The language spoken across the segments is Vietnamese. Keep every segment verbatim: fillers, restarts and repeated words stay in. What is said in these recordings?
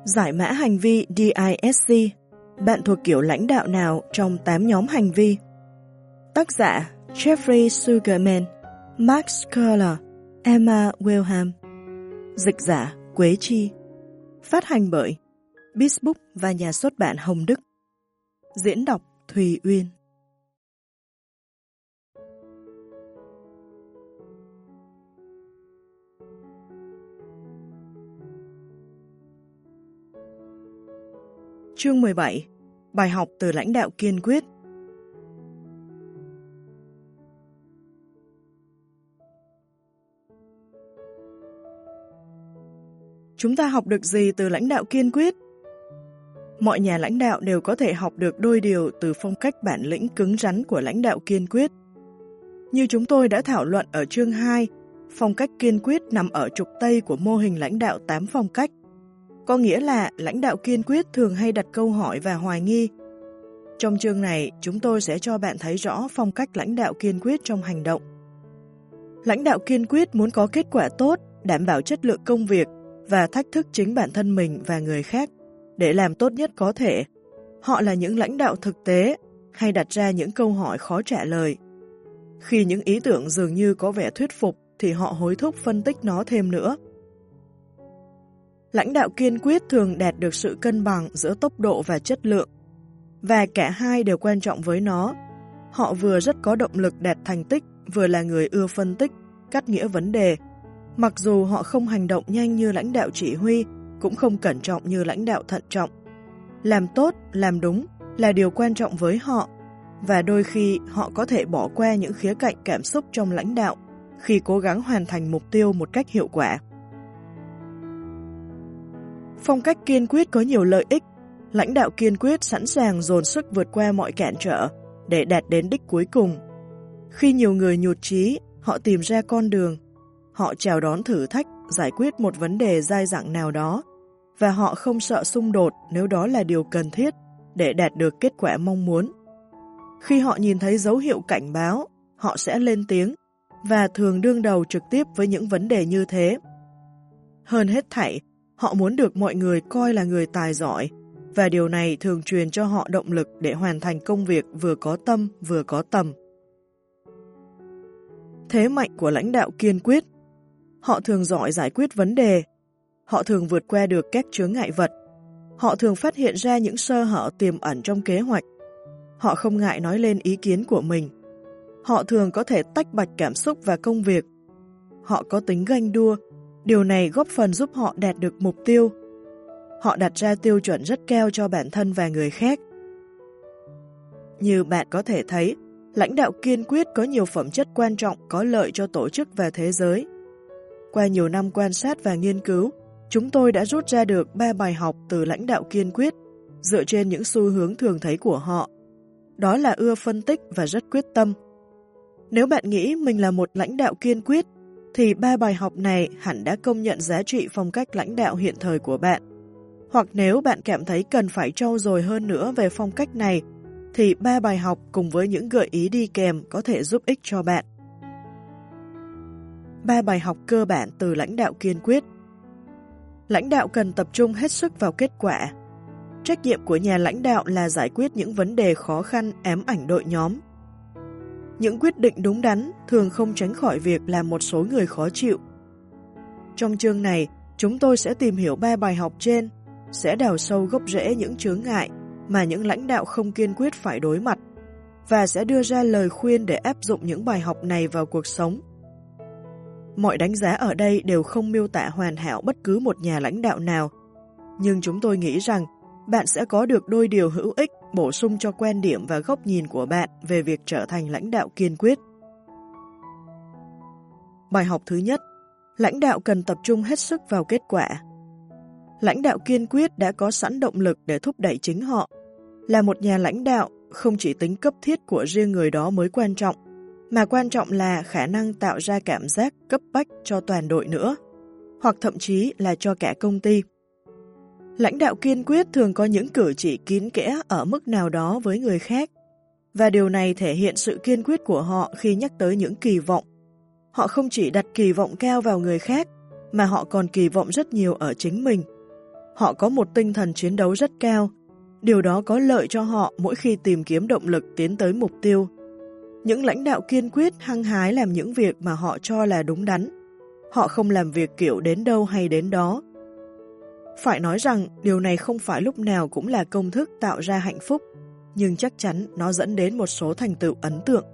Giải mã hành vi đê i ét xê. Bạn thuộc kiểu lãnh đạo nào trong tám nhóm hành vi? Tác giả Jeffrey Sugarman, Max Curler, Emma Wilhelm. Dịch giả Quế Chi. Phát hành bởi Bizbook và nhà xuất bản Hồng Đức. Diễn đọc Thùy Uyên. Chương mười bảy. Bài học từ lãnh đạo kiên quyết. Chúng ta học được gì từ lãnh đạo kiên quyết? Mọi nhà lãnh đạo đều có thể học được đôi điều từ phong cách bản lĩnh cứng rắn của lãnh đạo kiên quyết. Như chúng tôi đã thảo luận ở chương hai, phong cách kiên quyết nằm ở trục Tây của mô hình lãnh đạo tám phong cách. Có nghĩa là lãnh đạo kiên quyết thường hay đặt câu hỏi và hoài nghi. Trong chương này, chúng tôi sẽ cho bạn thấy rõ phong cách lãnh đạo kiên quyết trong hành động. Lãnh đạo kiên quyết muốn có kết quả tốt, đảm bảo chất lượng công việc và thách thức chính bản thân mình và người khác để làm tốt nhất có thể. Họ là những lãnh đạo thực tế hay đặt ra những câu hỏi khó trả lời. Khi những ý tưởng dường như có vẻ thuyết phục thì họ hối thúc phân tích nó thêm nữa. Lãnh đạo kiên quyết thường đạt được sự cân bằng giữa tốc độ và chất lượng, và cả hai đều quan trọng với nó. Họ vừa rất có động lực đạt thành tích, vừa là người ưa phân tích, cắt nghĩa vấn đề. Mặc dù họ không hành động nhanh như lãnh đạo chỉ huy, cũng không cẩn trọng như lãnh đạo thận trọng. Làm tốt, làm đúng là điều quan trọng với họ, và đôi khi họ có thể bỏ qua những khía cạnh cảm xúc trong lãnh đạo khi cố gắng hoàn thành mục tiêu một cách hiệu quả. Phong cách kiên quyết có nhiều lợi ích. Lãnh đạo kiên quyết sẵn sàng dồn sức vượt qua mọi cản trở để đạt đến đích cuối cùng. Khi nhiều người nhụt chí, họ tìm ra con đường. Họ chào đón thử thách, giải quyết một vấn đề dai dẳng nào đó, và họ không sợ xung đột nếu đó là điều cần thiết để đạt được kết quả mong muốn. Khi họ nhìn thấy dấu hiệu cảnh báo, họ sẽ lên tiếng và thường đương đầu trực tiếp với những vấn đề như thế. Hơn hết thảy, họ muốn được mọi người coi là người tài giỏi, và điều này thường truyền cho họ động lực để hoàn thành công việc vừa có tâm vừa có tầm. Thế mạnh của lãnh đạo kiên quyết. Họ thường giỏi giải quyết vấn đề. Họ thường vượt qua được các chướng ngại vật. Họ thường phát hiện ra những sơ hở tiềm ẩn trong kế hoạch. Họ không ngại nói lên ý kiến của mình. Họ thường có thể tách bạch cảm xúc và công việc. Họ có tính ganh đua. Điều này góp phần giúp họ đạt được mục tiêu. Họ đặt ra tiêu chuẩn rất cao cho bản thân và người khác. Như bạn có thể thấy, lãnh đạo kiên quyết có nhiều phẩm chất quan trọng có lợi cho tổ chức và thế giới. Qua nhiều năm quan sát và nghiên cứu, chúng tôi đã rút ra được ba bài học từ lãnh đạo kiên quyết dựa trên những xu hướng thường thấy của họ. Đó là ưa phân tích và rất quyết tâm. Nếu bạn nghĩ mình là một lãnh đạo kiên quyết, thì ba bài học này hẳn đã công nhận giá trị phong cách lãnh đạo hiện thời của bạn. Hoặc nếu bạn cảm thấy cần phải trau dồi hơn nữa về phong cách này, thì ba bài học cùng với những gợi ý đi kèm có thể giúp ích cho bạn. Ba bài học cơ bản từ lãnh đạo kiên quyết. Lãnh đạo cần tập trung hết sức vào kết quả. Trách nhiệm của nhà lãnh đạo là giải quyết những vấn đề khó khăn ám ảnh đội nhóm. Những quyết định đúng đắn thường không tránh khỏi việc làm một số người khó chịu. Trong chương này, chúng tôi sẽ tìm hiểu ba bài học trên, sẽ đào sâu gốc rễ những chướng ngại mà những lãnh đạo không kiên quyết phải đối mặt, và sẽ đưa ra lời khuyên để áp dụng những bài học này vào cuộc sống. Mọi đánh giá ở đây đều không miêu tả hoàn hảo bất cứ một nhà lãnh đạo nào, nhưng chúng tôi nghĩ rằng bạn sẽ có được đôi điều hữu ích bổ sung cho quan điểm và góc nhìn của bạn về việc trở thành lãnh đạo kiên quyết. Bài học thứ nhất, lãnh đạo cần tập trung hết sức vào kết quả. Lãnh đạo kiên quyết đã có sẵn động lực để thúc đẩy chính họ. Là một nhà lãnh đạo, không chỉ tính cấp thiết của riêng người đó mới quan trọng, mà quan trọng là khả năng tạo ra cảm giác cấp bách cho toàn đội nữa, hoặc thậm chí là cho cả công ty. Lãnh đạo kiên quyết thường có những cử chỉ kín kẽ ở mức nào đó với người khác, và điều này thể hiện sự kiên quyết của họ khi nhắc tới những kỳ vọng. Họ không chỉ đặt kỳ vọng cao vào người khác, mà họ còn kỳ vọng rất nhiều ở chính mình. Họ có một tinh thần chiến đấu rất cao. Điều đó có lợi cho họ mỗi khi tìm kiếm động lực tiến tới mục tiêu. Những lãnh đạo kiên quyết hăng hái làm những việc mà họ cho là đúng đắn. Họ không làm việc kiểu đến đâu hay đến đó. Phải nói rằng điều này không phải lúc nào cũng là công thức tạo ra hạnh phúc, nhưng chắc chắn nó dẫn đến một số thành tựu ấn tượng.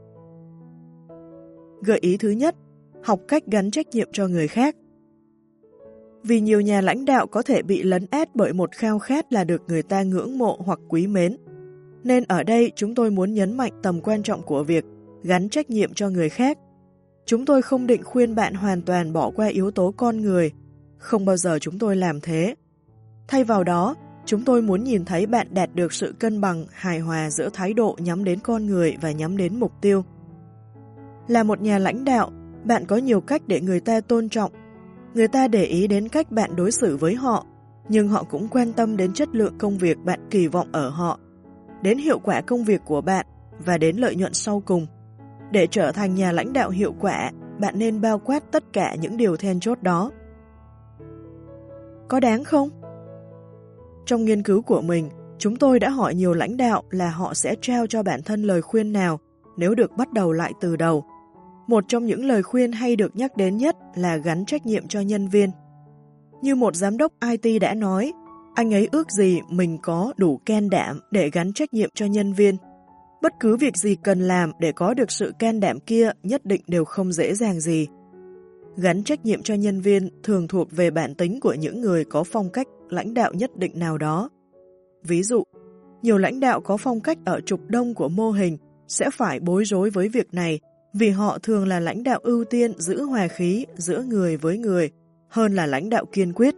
Gợi ý thứ nhất, học cách gắn trách nhiệm cho người khác. Vì nhiều nhà lãnh đạo có thể bị lấn át bởi một khao khát là được người ta ngưỡng mộ hoặc quý mến. Nên ở đây chúng tôi muốn nhấn mạnh tầm quan trọng của việc gắn trách nhiệm cho người khác. Chúng tôi không định khuyên bạn hoàn toàn bỏ qua yếu tố con người, không bao giờ chúng tôi làm thế. Thay vào đó, chúng tôi muốn nhìn thấy bạn đạt được sự cân bằng, hài hòa giữa thái độ nhắm đến con người và nhắm đến mục tiêu. Là một nhà lãnh đạo, bạn có nhiều cách để người ta tôn trọng. Người ta để ý đến cách bạn đối xử với họ, nhưng họ cũng quan tâm đến chất lượng công việc bạn kỳ vọng ở họ, đến hiệu quả công việc của bạn và đến lợi nhuận sau cùng. Để trở thành nhà lãnh đạo hiệu quả, bạn nên bao quát tất cả những điều then chốt đó. Có đáng không? Trong nghiên cứu của mình, chúng tôi đã hỏi nhiều lãnh đạo là họ sẽ trao cho bản thân lời khuyên nào nếu được bắt đầu lại từ đầu. Một trong những lời khuyên hay được nhắc đến nhất là gắn trách nhiệm cho nhân viên. Như một giám đốc i tê đã nói, anh ấy ước gì mình có đủ can đảm để gắn trách nhiệm cho nhân viên. Bất cứ việc gì cần làm để có được sự can đảm kia nhất định đều không dễ dàng gì. Gắn trách nhiệm cho nhân viên thường thuộc về bản tính của những người có phong cách lãnh đạo nhất định nào đó. Ví dụ, nhiều lãnh đạo có phong cách ở trục đông của mô hình sẽ phải bối rối với việc này vì họ thường là lãnh đạo ưu tiên giữ hòa khí giữa người với người hơn là lãnh đạo kiên quyết.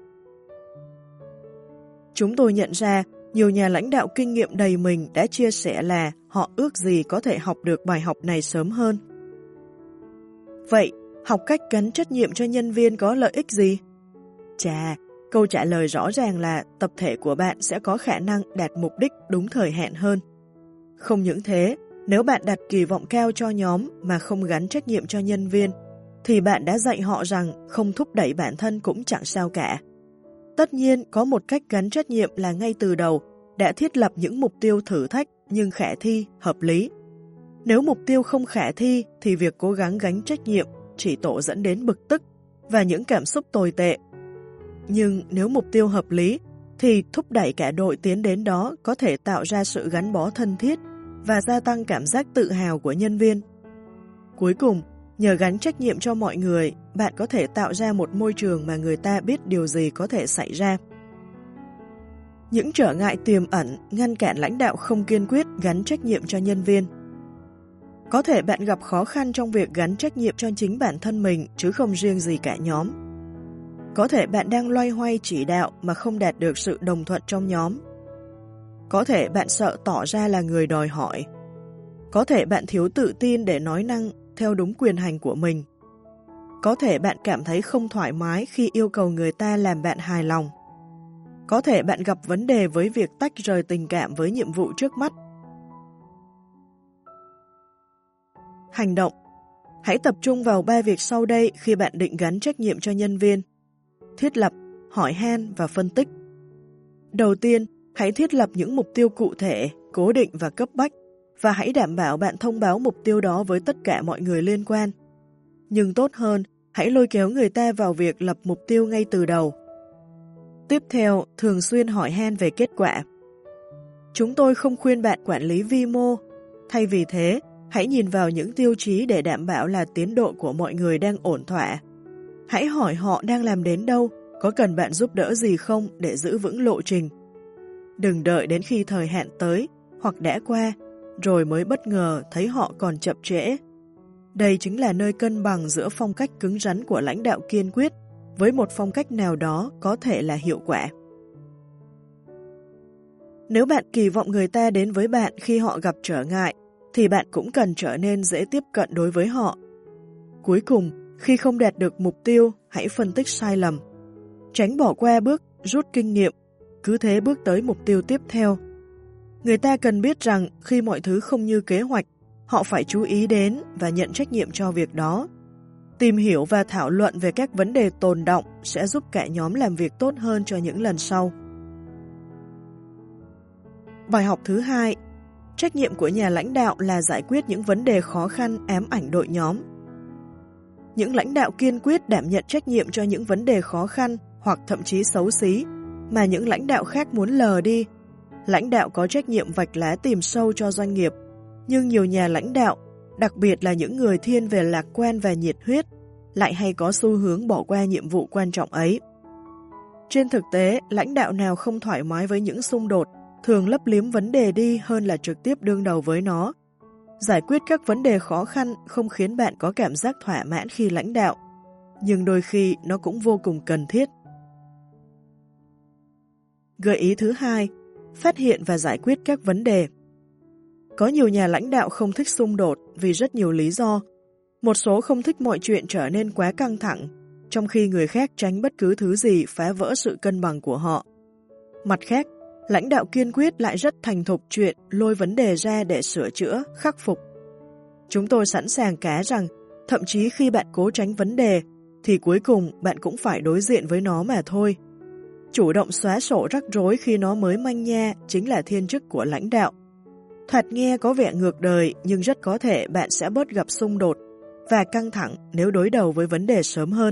Chúng tôi nhận ra nhiều nhà lãnh đạo kinh nghiệm đầy mình đã chia sẻ là họ ước gì có thể học được bài học này sớm hơn. Vậy, học cách gắn trách nhiệm cho nhân viên có lợi ích gì? Chà, câu trả lời rõ ràng là tập thể của bạn sẽ có khả năng đạt mục đích đúng thời hạn hơn. Không những thế, nếu bạn đặt kỳ vọng cao cho nhóm mà không gắn trách nhiệm cho nhân viên, thì bạn đã dạy họ rằng không thúc đẩy bản thân cũng chẳng sao cả. Tất nhiên, có một cách gắn trách nhiệm là ngay từ đầu đã thiết lập những mục tiêu thử thách nhưng khả thi, hợp lý. Nếu mục tiêu không khả thi thì việc cố gắng gánh trách nhiệm chỉ tổ dẫn đến bực tức và những cảm xúc tồi tệ. Nhưng nếu mục tiêu hợp lý thì thúc đẩy cả đội tiến đến đó có thể tạo ra sự gắn bó thân thiết và gia tăng cảm giác tự hào của nhân viên. Cuối cùng, nhờ gắn trách nhiệm cho mọi người, bạn có thể tạo ra một môi trường mà người ta biết điều gì có thể xảy ra. Những trở ngại tiềm ẩn ngăn cản lãnh đạo không kiên quyết gắn trách nhiệm cho nhân viên. Có thể bạn gặp khó khăn trong việc gắn trách nhiệm cho chính bản thân mình chứ không riêng gì cả nhóm. Có thể bạn đang loay hoay chỉ đạo mà không đạt được sự đồng thuận trong nhóm. Có thể bạn sợ tỏ ra là người đòi hỏi. Có thể bạn thiếu tự tin để nói năng theo đúng quyền hành của mình. Có thể bạn cảm thấy không thoải mái khi yêu cầu người ta làm bạn hài lòng. Có thể bạn gặp vấn đề với việc tách rời tình cảm với nhiệm vụ trước mắt. Hành động. Hãy tập trung vào ba việc sau đây khi bạn định gắn trách nhiệm cho nhân viên. Thiết lập, hỏi han và phân tích. Đầu tiên, hãy thiết lập những mục tiêu cụ thể, cố định và cấp bách, và hãy đảm bảo bạn thông báo mục tiêu đó với tất cả mọi người liên quan. Nhưng tốt hơn, hãy lôi kéo người ta vào việc lập mục tiêu ngay từ đầu. Tiếp theo, thường xuyên hỏi han về kết quả. Chúng tôi không khuyên bạn quản lý vi mô. Thay vì thế, hãy nhìn vào những tiêu chí để đảm bảo là tiến độ của mọi người đang ổn thỏa. Hãy hỏi họ đang làm đến đâu, có cần bạn giúp đỡ gì không để giữ vững lộ trình. Đừng đợi đến khi thời hạn tới hoặc đã qua, rồi mới bất ngờ thấy họ còn chậm trễ. Đây chính là nơi cân bằng giữa phong cách cứng rắn của lãnh đạo kiên quyết với một phong cách nào đó có thể là hiệu quả. Nếu bạn kỳ vọng người ta đến với bạn khi họ gặp trở ngại, thì bạn cũng cần trở nên dễ tiếp cận đối với họ. Cuối cùng, khi không đạt được mục tiêu, hãy phân tích sai lầm. Tránh bỏ qua bước rút kinh nghiệm, cứ thế bước tới mục tiêu tiếp theo. Người ta cần biết rằng khi mọi thứ không như kế hoạch, họ phải chú ý đến và nhận trách nhiệm cho việc đó. Tìm hiểu và thảo luận về các vấn đề tồn đọng sẽ giúp cả nhóm làm việc tốt hơn cho những lần sau. Bài học thứ hai, trách nhiệm của nhà lãnh đạo là giải quyết những vấn đề khó khăn ám ảnh đội nhóm. Những lãnh đạo kiên quyết đảm nhận trách nhiệm cho những vấn đề khó khăn hoặc thậm chí xấu xí mà những lãnh đạo khác muốn lờ đi. Lãnh đạo có trách nhiệm vạch lá tìm sâu cho doanh nghiệp, nhưng nhiều nhà lãnh đạo, đặc biệt là những người thiên về lạc quan và nhiệt huyết, lại hay có xu hướng bỏ qua nhiệm vụ quan trọng ấy. Trên thực tế, lãnh đạo nào không thoải mái với những xung đột, thường lấp liếm vấn đề đi hơn là trực tiếp đương đầu với nó. Giải quyết các vấn đề khó khăn không khiến bạn có cảm giác thỏa mãn khi lãnh đạo, nhưng đôi khi nó cũng vô cùng cần thiết. Gợi ý thứ hai, phát hiện và giải quyết các vấn đề. Có nhiều nhà lãnh đạo không thích xung đột vì rất nhiều lý do. Một số không thích mọi chuyện trở nên quá căng thẳng, trong khi người khác tránh bất cứ thứ gì phá vỡ sự cân bằng của họ. Mặt khác, lãnh đạo kiên quyết lại rất thành thục chuyện lôi vấn đề ra để sửa chữa, khắc phục. Chúng tôi sẵn sàng cá rằng, thậm chí khi bạn cố tránh vấn đề, thì cuối cùng bạn cũng phải đối diện với nó mà thôi. Chủ động xóa sổ rắc rối khi nó mới manh nha chính là thiên chức của lãnh đạo. Thoạt nghe có vẻ ngược đời, nhưng rất có thể bạn sẽ bớt gặp xung đột và căng thẳng nếu đối đầu với vấn đề sớm hơn.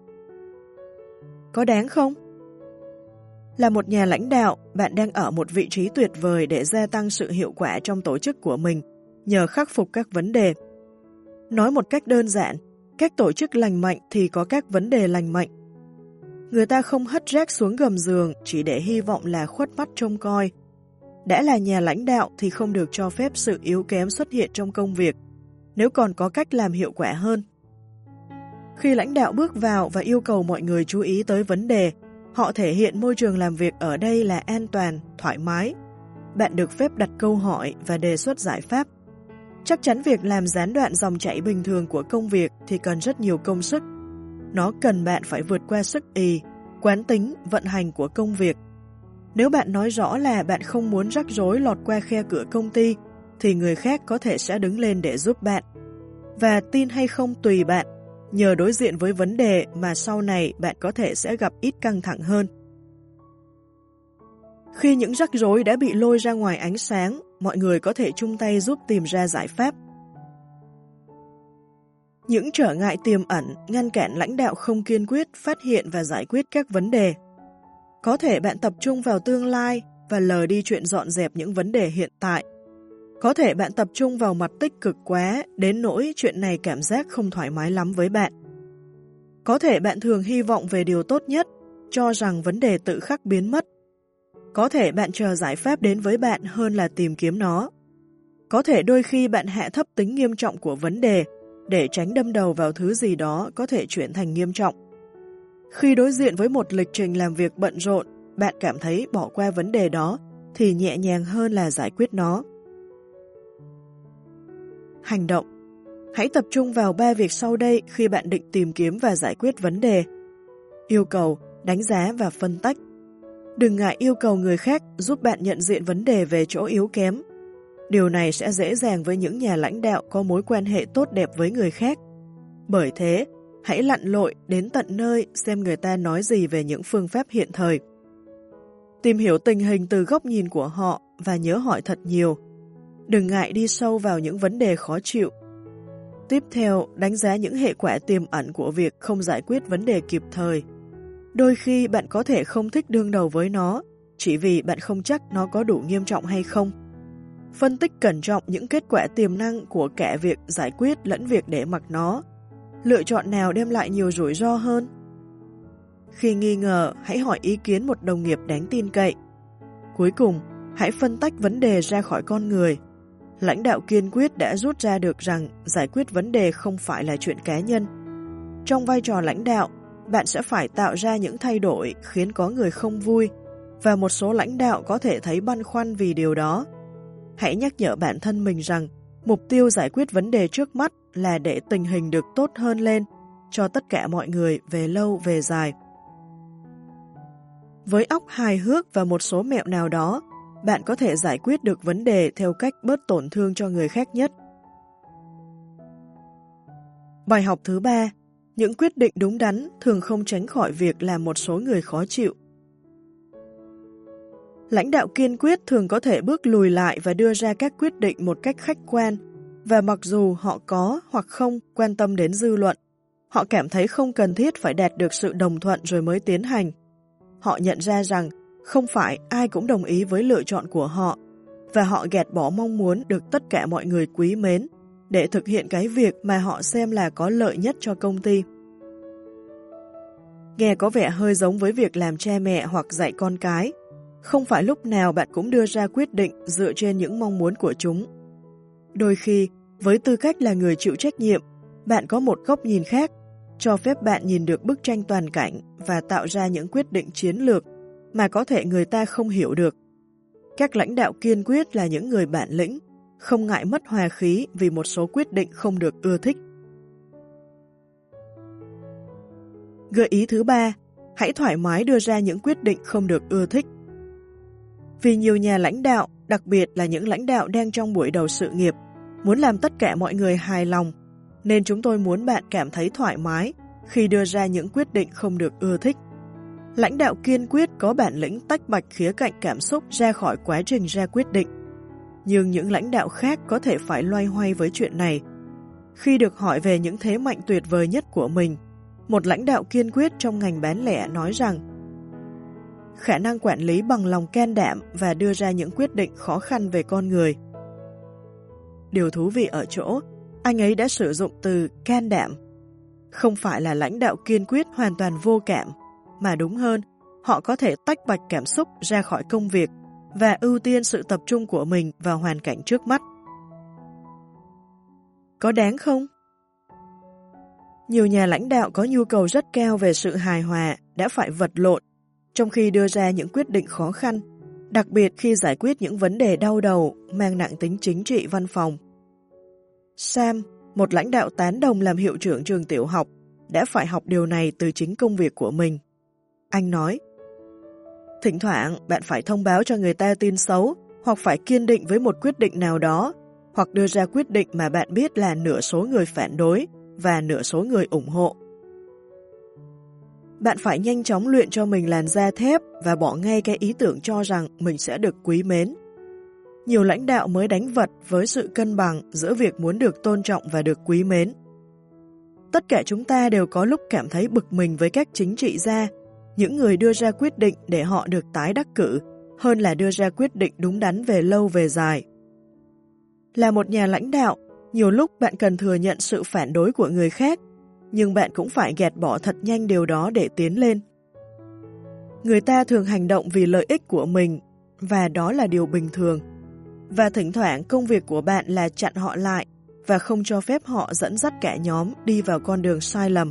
Có đáng không? Là một nhà lãnh đạo, bạn đang ở một vị trí tuyệt vời để gia tăng sự hiệu quả trong tổ chức của mình nhờ khắc phục các vấn đề. Nói một cách đơn giản, các tổ chức lành mạnh thì có các vấn đề lành mạnh. Người ta không hất rác xuống gầm giường chỉ để hy vọng là khuất mắt trông coi. Đã là nhà lãnh đạo thì không được cho phép sự yếu kém xuất hiện trong công việc, nếu còn có cách làm hiệu quả hơn. Khi lãnh đạo bước vào và yêu cầu mọi người chú ý tới vấn đề, họ thể hiện môi trường làm việc ở đây là an toàn, thoải mái. Bạn được phép đặt câu hỏi và đề xuất giải pháp. Chắc chắn việc làm gián đoạn dòng chảy bình thường của công việc thì cần rất nhiều công sức. Nó cần bạn phải vượt qua sức ì, quán tính, vận hành của công việc. Nếu bạn nói rõ là bạn không muốn rắc rối lọt qua khe cửa công ty, thì người khác có thể sẽ đứng lên để giúp bạn. Và tin hay không tùy bạn, nhờ đối diện với vấn đề mà sau này bạn có thể sẽ gặp ít căng thẳng hơn. Khi những rắc rối đã bị lôi ra ngoài ánh sáng, mọi người có thể chung tay giúp tìm ra giải pháp. Những trở ngại tiềm ẩn ngăn cản lãnh đạo không kiên quyết phát hiện và giải quyết các vấn đề. Có thể bạn tập trung vào tương lai và lờ đi chuyện dọn dẹp những vấn đề hiện tại. Có thể bạn tập trung vào mặt tích cực quá đến nỗi chuyện này cảm giác không thoải mái lắm với bạn. Có thể bạn thường hy vọng về điều tốt nhất, cho rằng vấn đề tự khắc biến mất. Có thể bạn chờ giải pháp đến với bạn hơn là tìm kiếm nó. Có thể đôi khi bạn hạ thấp tính nghiêm trọng của vấn đề để tránh đâm đầu vào thứ gì đó có thể chuyển thành nghiêm trọng. Khi đối diện với một lịch trình làm việc bận rộn, bạn cảm thấy bỏ qua vấn đề đó thì nhẹ nhàng hơn là giải quyết nó. Hành động. Hãy tập trung vào ba việc sau đây khi bạn định tìm kiếm và giải quyết vấn đề. Yêu cầu, đánh giá và phân tách. Đừng ngại yêu cầu người khác giúp bạn nhận diện vấn đề về chỗ yếu kém. Điều này sẽ dễ dàng với những nhà lãnh đạo có mối quan hệ tốt đẹp với người khác. Bởi thế, hãy lặn lội đến tận nơi xem người ta nói gì về những phương pháp hiện thời. Tìm hiểu tình hình từ góc nhìn của họ và nhớ hỏi thật nhiều. Đừng ngại đi sâu vào những vấn đề khó chịu. Tiếp theo, đánh giá những hệ quả tiềm ẩn của việc không giải quyết vấn đề kịp thời. Đôi khi bạn có thể không thích đương đầu với nó, chỉ vì bạn không chắc nó có đủ nghiêm trọng hay không. Phân tích cẩn trọng những kết quả tiềm năng của cả việc giải quyết lẫn việc để mặc nó. Lựa chọn nào đem lại nhiều rủi ro hơn? Khi nghi ngờ, hãy hỏi ý kiến một đồng nghiệp đáng tin cậy. Cuối cùng, hãy phân tách vấn đề ra khỏi con người. Lãnh đạo kiên quyết đã rút ra được rằng giải quyết vấn đề không phải là chuyện cá nhân. Trong vai trò lãnh đạo, bạn sẽ phải tạo ra những thay đổi khiến có người không vui, và một số lãnh đạo có thể thấy băn khoăn vì điều đó. Hãy nhắc nhở bản thân mình rằng mục tiêu giải quyết vấn đề trước mắt là để tình hình được tốt hơn lên cho tất cả mọi người về lâu về dài. Với óc hài hước và một số mẹo nào đó, bạn có thể giải quyết được vấn đề theo cách bớt tổn thương cho người khác nhất. Bài học thứ ba, Những quyết định đúng đắn thường không tránh khỏi việc làm một số người khó chịu. Lãnh đạo kiên quyết thường có thể bước lùi lại và đưa ra các quyết định một cách khách quan, và mặc dù họ có hoặc không quan tâm đến dư luận, họ cảm thấy không cần thiết phải đạt được sự đồng thuận rồi mới tiến hành. Họ nhận ra rằng không phải ai cũng đồng ý với lựa chọn của họ, và họ gạt bỏ mong muốn được tất cả mọi người quý mến để thực hiện cái việc mà họ xem là có lợi nhất cho công ty. Nghe có vẻ hơi giống với việc làm cha mẹ hoặc dạy con cái. Không phải lúc nào bạn cũng đưa ra quyết định dựa trên những mong muốn của chúng. Đôi khi, với tư cách là người chịu trách nhiệm, bạn có một góc nhìn khác, cho phép bạn nhìn được bức tranh toàn cảnh và tạo ra những quyết định chiến lược mà có thể người ta không hiểu được. Các lãnh đạo kiên quyết là những người bản lĩnh, không ngại mất hòa khí vì một số quyết định không được ưa thích. Gợi ý thứ ba, hãy thoải mái đưa ra những quyết định không được ưa thích. Vì nhiều nhà lãnh đạo, đặc biệt là những lãnh đạo đang trong buổi đầu sự nghiệp, muốn làm tất cả mọi người hài lòng, nên chúng tôi muốn bạn cảm thấy thoải mái khi đưa ra những quyết định không được ưa thích. Lãnh đạo kiên quyết có bản lĩnh tách bạch khía cạnh cảm xúc ra khỏi quá trình ra quyết định. Nhưng những lãnh đạo khác có thể phải loay hoay với chuyện này. Khi được hỏi về những thế mạnh tuyệt vời nhất của mình, một lãnh đạo kiên quyết trong ngành bán lẻ nói rằng khả năng quản lý bằng lòng can đảm và đưa ra những quyết định khó khăn về con người. Điều thú vị ở chỗ, anh ấy đã sử dụng từ can đảm. Không phải là lãnh đạo kiên quyết hoàn toàn vô cảm, mà đúng hơn, họ có thể tách bạch cảm xúc ra khỏi công việc và ưu tiên sự tập trung của mình vào hoàn cảnh trước mắt. Có đáng không? Nhiều nhà lãnh đạo có nhu cầu rất cao về sự hài hòa đã phải vật lộn trong khi đưa ra những quyết định khó khăn, đặc biệt khi giải quyết những vấn đề đau đầu mang nặng tính chính trị văn phòng. Sam, một lãnh đạo tán đồng làm hiệu trưởng trường tiểu học, đã phải học điều này từ chính công việc của mình. Anh nói, thỉnh thoảng bạn phải thông báo cho người ta tin xấu hoặc phải kiên định với một quyết định nào đó, hoặc đưa ra quyết định mà bạn biết là nửa số người phản đối và nửa số người ủng hộ. Bạn phải nhanh chóng luyện cho mình làn da thép và bỏ ngay cái ý tưởng cho rằng mình sẽ được quý mến. Nhiều lãnh đạo mới đánh vật với sự cân bằng giữa việc muốn được tôn trọng và được quý mến. Tất cả chúng ta đều có lúc cảm thấy bực mình với các chính trị gia, những người đưa ra quyết định để họ được tái đắc cử, hơn là đưa ra quyết định đúng đắn về lâu về dài. Là một nhà lãnh đạo, nhiều lúc bạn cần thừa nhận sự phản đối của người khác, nhưng bạn cũng phải gạt bỏ thật nhanh điều đó để tiến lên. Người ta thường hành động vì lợi ích của mình, và đó là điều bình thường. Và thỉnh thoảng công việc của bạn là chặn họ lại và không cho phép họ dẫn dắt cả nhóm đi vào con đường sai lầm.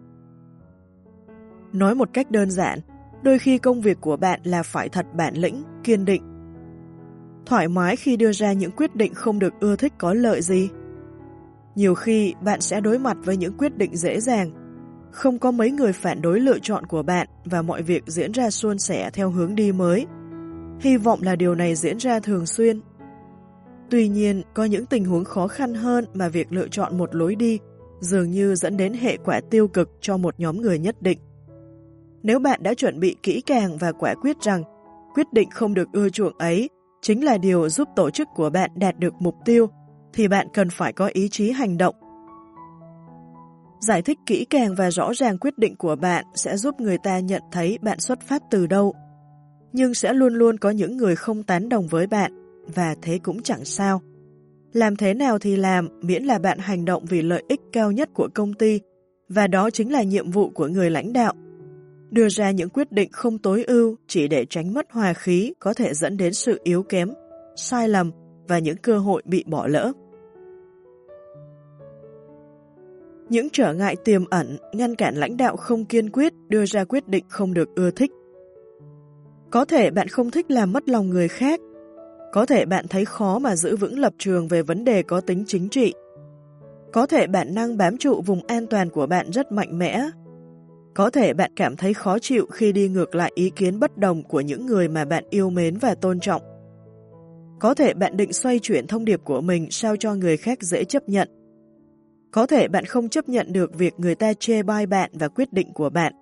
Nói một cách đơn giản, đôi khi công việc của bạn là phải thật bản lĩnh, kiên định. Thoải mái khi đưa ra những quyết định không được ưa thích có lợi gì? Nhiều khi bạn sẽ đối mặt với những quyết định dễ dàng. Không có mấy người phản đối lựa chọn của bạn và mọi việc diễn ra suôn sẻ theo hướng đi mới. Hy vọng là điều này diễn ra thường xuyên. Tuy nhiên, có những tình huống khó khăn hơn mà việc lựa chọn một lối đi dường như dẫn đến hệ quả tiêu cực cho một nhóm người nhất định. Nếu bạn đã chuẩn bị kỹ càng và quả quyết rằng quyết định không được ưa chuộng ấy chính là điều giúp tổ chức của bạn đạt được mục tiêu, thì bạn cần phải có ý chí hành động. Giải thích kỹ càng và rõ ràng quyết định của bạn sẽ giúp người ta nhận thấy bạn xuất phát từ đâu. Nhưng sẽ luôn luôn có những người không tán đồng với bạn, và thế cũng chẳng sao. Làm thế nào thì làm, miễn là bạn hành động vì lợi ích cao nhất của công ty, và đó chính là nhiệm vụ của người lãnh đạo. Đưa ra những quyết định không tối ưu chỉ để tránh mất hòa khí có thể dẫn đến sự yếu kém, sai lầm và những cơ hội bị bỏ lỡ. Những trở ngại tiềm ẩn ngăn cản lãnh đạo không kiên quyết đưa ra quyết định không được ưa thích. Có thể bạn không thích làm mất lòng người khác. Có thể bạn thấy khó mà giữ vững lập trường về vấn đề có tính chính trị. Có thể bản năng bám trụ vùng an toàn của bạn rất mạnh mẽ. Có thể bạn cảm thấy khó chịu khi đi ngược lại ý kiến bất đồng của những người mà bạn yêu mến và tôn trọng. Có thể bạn định xoay chuyển thông điệp của mình sao cho người khác dễ chấp nhận. Có thể bạn không chấp nhận được việc người ta chê bai bạn và quyết định của bạn.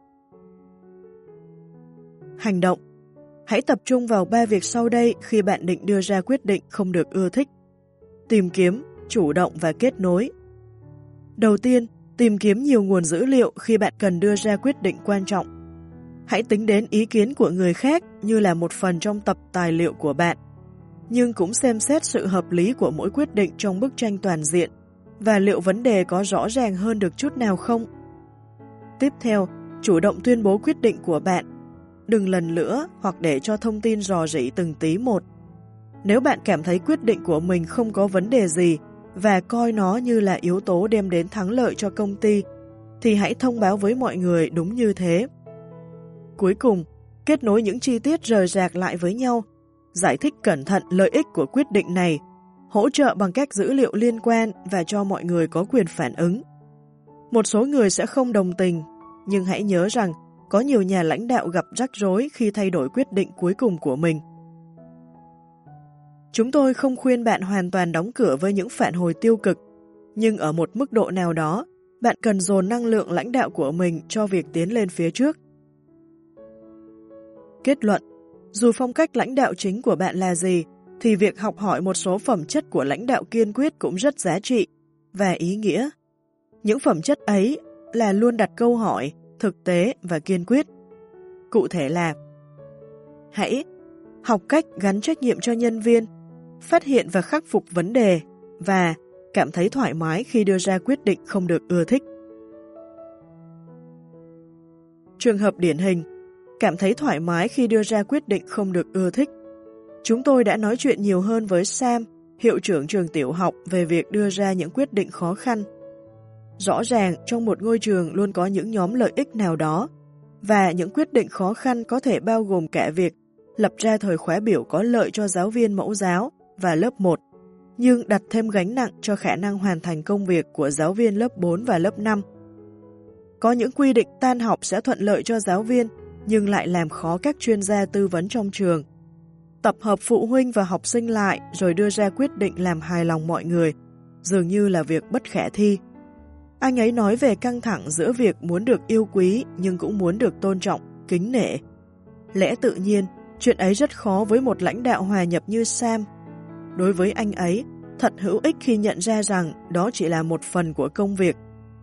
Hành động. Hãy tập trung vào ba việc sau đây khi bạn định đưa ra quyết định không được ưa thích. Tìm kiếm, chủ động và kết nối. Đầu tiên, tìm kiếm nhiều nguồn dữ liệu khi bạn cần đưa ra quyết định quan trọng. Hãy tính đến ý kiến của người khác như là một phần trong tập tài liệu của bạn, nhưng cũng xem xét sự hợp lý của mỗi quyết định trong bức tranh toàn diện và liệu vấn đề có rõ ràng hơn được chút nào không. Tiếp theo, chủ động tuyên bố quyết định của bạn. Đừng lần lữa hoặc để cho thông tin rò rỉ từng tí một. Nếu bạn cảm thấy quyết định của mình không có vấn đề gì và coi nó như là yếu tố đem đến thắng lợi cho công ty, thì hãy thông báo với mọi người đúng như thế. Cuối cùng, kết nối những chi tiết rời rạc lại với nhau, giải thích cẩn thận lợi ích của quyết định này, hỗ trợ bằng các dữ liệu liên quan và cho mọi người có quyền phản ứng. Một số người sẽ không đồng tình, nhưng hãy nhớ rằng có nhiều nhà lãnh đạo gặp rắc rối khi thay đổi quyết định cuối cùng của mình. Chúng tôi không khuyên bạn hoàn toàn đóng cửa với những phản hồi tiêu cực, nhưng ở một mức độ nào đó, bạn cần dồn năng lượng lãnh đạo của mình cho việc tiến lên phía trước. Kết luận, dù phong cách lãnh đạo chính của bạn là gì, thì việc học hỏi một số phẩm chất của lãnh đạo kiên quyết cũng rất giá trị và ý nghĩa. Những phẩm chất ấy là luôn đặt câu hỏi, thực tế và kiên quyết. Cụ thể là: hãy học cách gắn trách nhiệm cho nhân viên, phát hiện và khắc phục vấn đề và cảm thấy thoải mái khi đưa ra quyết định không được ưa thích. Trường hợp điển hình, cảm thấy thoải mái khi đưa ra quyết định không được ưa thích. Chúng tôi đã nói chuyện nhiều hơn với Sam, hiệu trưởng trường tiểu học, về việc đưa ra những quyết định khó khăn. Rõ ràng, trong một ngôi trường luôn có những nhóm lợi ích nào đó, và những quyết định khó khăn có thể bao gồm cả việc lập ra thời khóa biểu có lợi cho giáo viên mẫu giáo và lớp một, nhưng đặt thêm gánh nặng cho khả năng hoàn thành công việc của giáo viên lớp bốn và lớp năm. Có những quy định tan học sẽ thuận lợi cho giáo viên, nhưng lại làm khó các chuyên gia tư vấn trong trường. Tập hợp phụ huynh và học sinh lại rồi đưa ra quyết định làm hài lòng mọi người, dường như là việc bất khả thi. Anh ấy nói về căng thẳng giữa việc muốn được yêu quý nhưng cũng muốn được tôn trọng, kính nể. Lẽ tự nhiên, chuyện ấy rất khó với một lãnh đạo hòa nhập như Sam. Đối với anh ấy, thật hữu ích khi nhận ra rằng đó chỉ là một phần của công việc.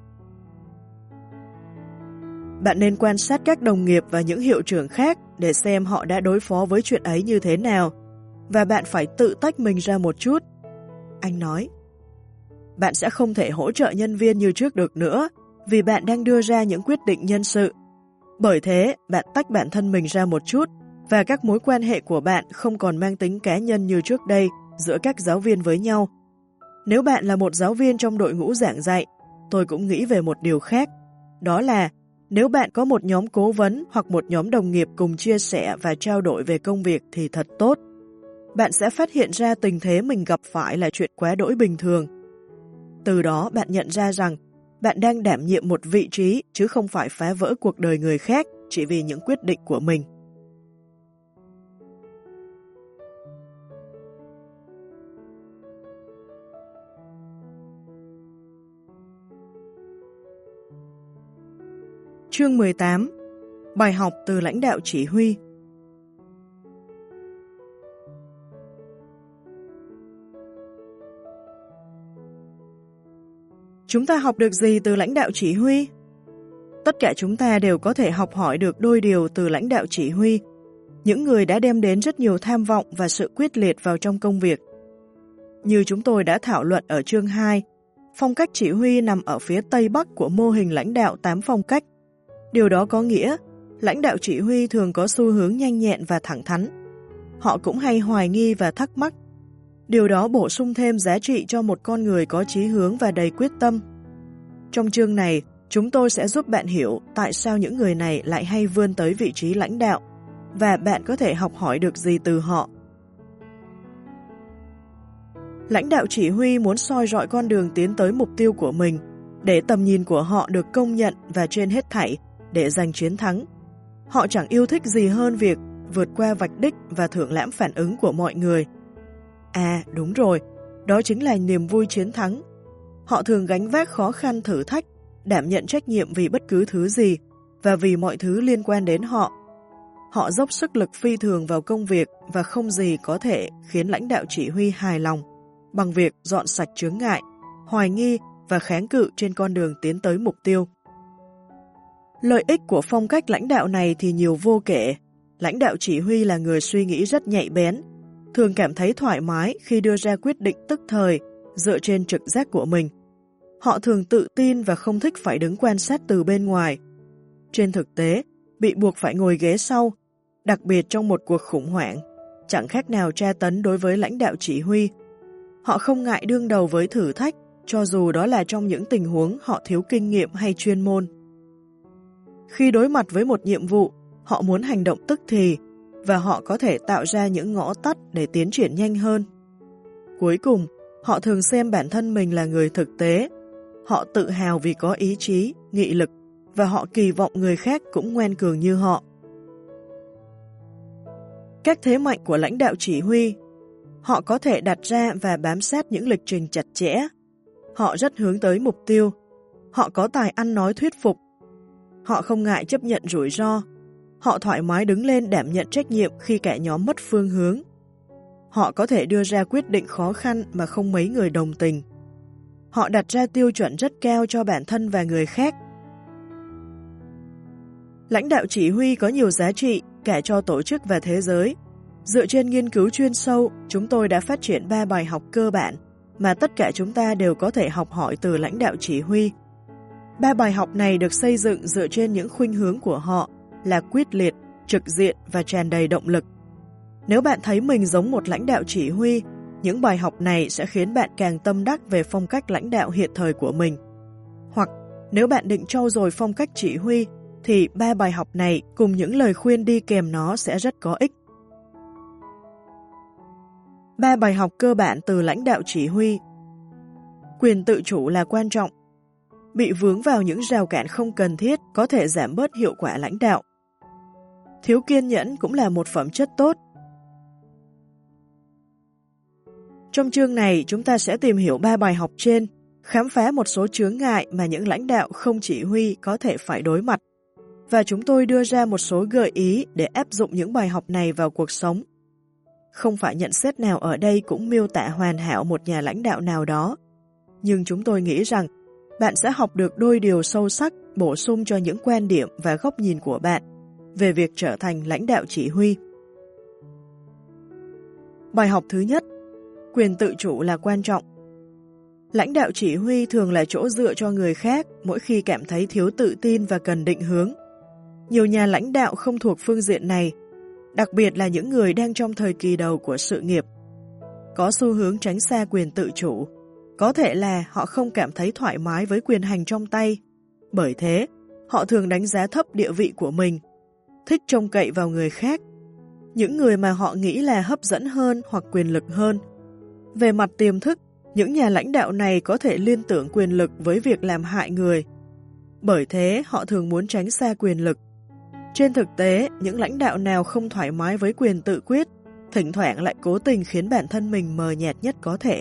Bạn nên quan sát các đồng nghiệp và những hiệu trưởng khác để xem họ đã đối phó với chuyện ấy như thế nào, và bạn phải tự tách mình ra một chút. Anh nói, bạn sẽ không thể hỗ trợ nhân viên như trước được nữa vì bạn đang đưa ra những quyết định nhân sự. Bởi thế, bạn tách bản thân mình ra một chút và các mối quan hệ của bạn không còn mang tính cá nhân như trước đây giữa các giáo viên với nhau. Nếu bạn là một giáo viên trong đội ngũ giảng dạy, tôi cũng nghĩ về một điều khác, đó là nếu bạn có một nhóm cố vấn hoặc một nhóm đồng nghiệp cùng chia sẻ và trao đổi về công việc thì thật tốt. Bạn sẽ phát hiện ra tình thế mình gặp phải là chuyện quá đỗi bình thường. Từ đó bạn nhận ra rằng bạn đang đảm nhiệm một vị trí chứ không phải phá vỡ cuộc đời người khác chỉ vì những quyết định của mình. Chương mười tám. Bài học từ lãnh đạo chỉ huy. Chúng ta học được gì từ lãnh đạo chỉ huy? Tất cả chúng ta đều có thể học hỏi được đôi điều từ lãnh đạo chỉ huy, những người đã đem đến rất nhiều tham vọng và sự quyết liệt vào trong công việc. Như chúng tôi đã thảo luận ở chương hai, phong cách chỉ huy nằm ở phía tây bắc của mô hình lãnh đạo tám phong cách. Điều đó có nghĩa, lãnh đạo chỉ huy thường có xu hướng nhanh nhẹn và thẳng thắn. Họ cũng hay hoài nghi và thắc mắc. Điều đó bổ sung thêm giá trị cho một con người có chí hướng và đầy quyết tâm. Trong chương này, chúng tôi sẽ giúp bạn hiểu tại sao những người này lại hay vươn tới vị trí lãnh đạo, và bạn có thể học hỏi được gì từ họ. Lãnh đạo chỉ huy muốn soi rọi con đường tiến tới mục tiêu của mình, để tầm nhìn của họ được công nhận và trên hết thảy, để giành chiến thắng. Họ chẳng yêu thích gì hơn việc vượt qua vạch đích và thưởng lãm phản ứng của mọi người. À, đúng rồi, đó chính là niềm vui chiến thắng. Họ thường gánh vác khó khăn thử thách, đảm nhận trách nhiệm vì bất cứ thứ gì và vì mọi thứ liên quan đến họ. Họ dốc sức lực phi thường vào công việc và không gì có thể khiến lãnh đạo chỉ huy hài lòng bằng việc dọn sạch chướng ngại, hoài nghi và kháng cự trên con đường tiến tới mục tiêu. Lợi ích của phong cách lãnh đạo này thì nhiều vô kể. Lãnh đạo chỉ huy là người suy nghĩ rất nhạy bén, thường cảm thấy thoải mái khi đưa ra quyết định tức thời dựa trên trực giác của mình. Họ thường tự tin và không thích phải đứng quan sát từ bên ngoài. Trên thực tế, bị buộc phải ngồi ghế sau, đặc biệt trong một cuộc khủng hoảng, chẳng khác nào tra tấn đối với lãnh đạo chỉ huy. Họ không ngại đương đầu với thử thách, cho dù đó là trong những tình huống họ thiếu kinh nghiệm hay chuyên môn. Khi đối mặt với một nhiệm vụ, họ muốn hành động tức thì, và họ có thể tạo ra những ngõ tắt để tiến triển nhanh hơn. Cuối cùng, họ thường xem bản thân mình là người thực tế. Họ tự hào vì có ý chí, nghị lực, và họ kỳ vọng người khác cũng ngoan cường như họ. Các thế mạnh của lãnh đạo chỉ huy: họ có thể đặt ra và bám sát những lịch trình chặt chẽ. Họ rất hướng tới mục tiêu. Họ có tài ăn nói thuyết phục. Họ không ngại chấp nhận rủi ro. Họ thoải mái đứng lên đảm nhận trách nhiệm khi cả nhóm mất phương hướng. Họ có thể đưa ra quyết định khó khăn mà không mấy người đồng tình. Họ đặt ra tiêu chuẩn rất cao cho bản thân và người khác. Lãnh đạo chỉ huy có nhiều giá trị cả cho tổ chức và thế giới. Dựa trên nghiên cứu chuyên sâu, chúng tôi đã phát triển ba bài học cơ bản mà tất cả chúng ta đều có thể học hỏi từ lãnh đạo chỉ huy. Ba bài học này được xây dựng dựa trên những khuynh hướng của họ là quyết liệt, trực diện và tràn đầy động lực. Nếu bạn thấy mình giống một lãnh đạo chỉ huy, những bài học này sẽ khiến bạn càng tâm đắc về phong cách lãnh đạo hiện thời của mình. Hoặc nếu bạn định trau dồi phong cách chỉ huy, thì ba bài học này cùng những lời khuyên đi kèm nó sẽ rất có ích. Ba bài học cơ bản từ lãnh đạo chỉ huy. Quyền tự chủ là quan trọng. Bị vướng vào những rào cản không cần thiết có thể giảm bớt hiệu quả lãnh đạo. Thiếu kiên nhẫn cũng là một phẩm chất tốt. Trong chương này, chúng ta sẽ tìm hiểu ba bài học trên, khám phá một số chướng ngại mà những lãnh đạo không chỉ huy có thể phải đối mặt, và chúng tôi đưa ra một số gợi ý để áp dụng những bài học này vào cuộc sống. Không phải nhận xét nào ở đây cũng miêu tả hoàn hảo một nhà lãnh đạo nào đó, nhưng chúng tôi nghĩ rằng bạn sẽ học được đôi điều sâu sắc bổ sung cho những quan điểm và góc nhìn của bạn về việc trở thành lãnh đạo chỉ huy. Bài học thứ nhất, quyền tự chủ là quan trọng. Lãnh đạo chỉ huy thường là chỗ dựa cho người khác mỗi khi cảm thấy thiếu tự tin và cần định hướng. Nhiều nhà lãnh đạo không thuộc phương diện này, đặc biệt là những người đang trong thời kỳ đầu của sự nghiệp, có xu hướng tránh xa quyền tự chủ. Có thể là họ không cảm thấy thoải mái với quyền hành trong tay. Bởi thế, họ thường đánh giá thấp địa vị của mình, thích trông cậy vào người khác, những người mà họ nghĩ là hấp dẫn hơn hoặc quyền lực hơn. Về mặt tiềm thức, những nhà lãnh đạo này có thể liên tưởng quyền lực với việc làm hại người. Bởi thế, họ thường muốn tránh xa quyền lực. Trên thực tế, những lãnh đạo nào không thoải mái với quyền tự quyết, thỉnh thoảng lại cố tình khiến bản thân mình mờ nhạt nhất có thể.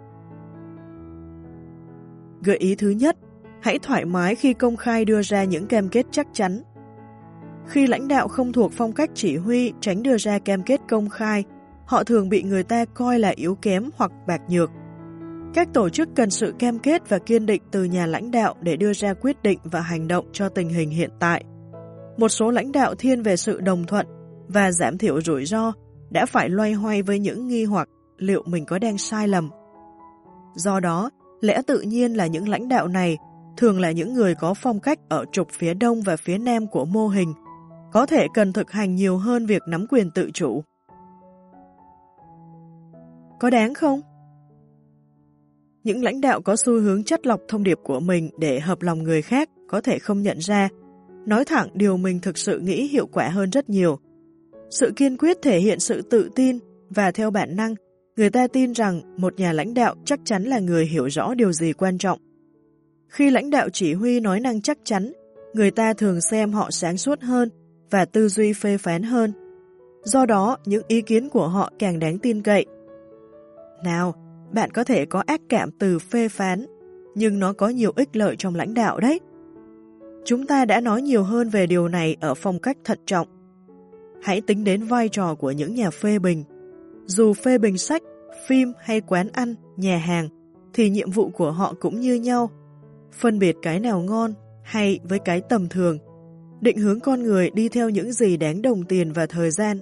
Gợi ý thứ nhất, hãy thoải mái khi công khai đưa ra những cam kết chắc chắn. Khi lãnh đạo không thuộc phong cách chỉ huy tránh đưa ra cam kết công khai, họ thường bị người ta coi là yếu kém hoặc bạc nhược. Các tổ chức cần sự cam kết và kiên định từ nhà lãnh đạo để đưa ra quyết định và hành động cho tình hình hiện tại. Một số lãnh đạo thiên về sự đồng thuận và giảm thiểu rủi ro đã phải loay hoay với những nghi hoặc liệu mình có đang sai lầm. Do đó, lẽ tự nhiên là những lãnh đạo này thường là những người có phong cách ở trục phía đông và phía nam của mô hình, có thể cần thực hành nhiều hơn việc nắm quyền tự chủ. Có đáng không? Những lãnh đạo có xu hướng chắt lọc thông điệp của mình để hợp lòng người khác có thể không nhận ra, nói thẳng điều mình thực sự nghĩ hiệu quả hơn rất nhiều. Sự kiên quyết thể hiện sự tự tin và theo bản năng, người ta tin rằng một nhà lãnh đạo chắc chắn là người hiểu rõ điều gì quan trọng. Khi lãnh đạo chỉ huy nói năng chắc chắn, người ta thường xem họ sáng suốt hơn và tư duy phê phán hơn. Do đó, những ý kiến của họ càng đáng tin cậy. Nào, bạn có thể có ác cảm từ phê phán, nhưng nó có nhiều ích lợi trong lãnh đạo đấy. Chúng ta đã nói nhiều hơn về điều này ở phong cách thận trọng. Hãy tính đến vai trò của những nhà phê bình. Dù phê bình sách, phim hay quán ăn, nhà hàng, thì nhiệm vụ của họ cũng như nhau. Phân biệt cái nào ngon hay với cái tầm thường, định hướng con người đi theo những gì đáng đồng tiền và thời gian.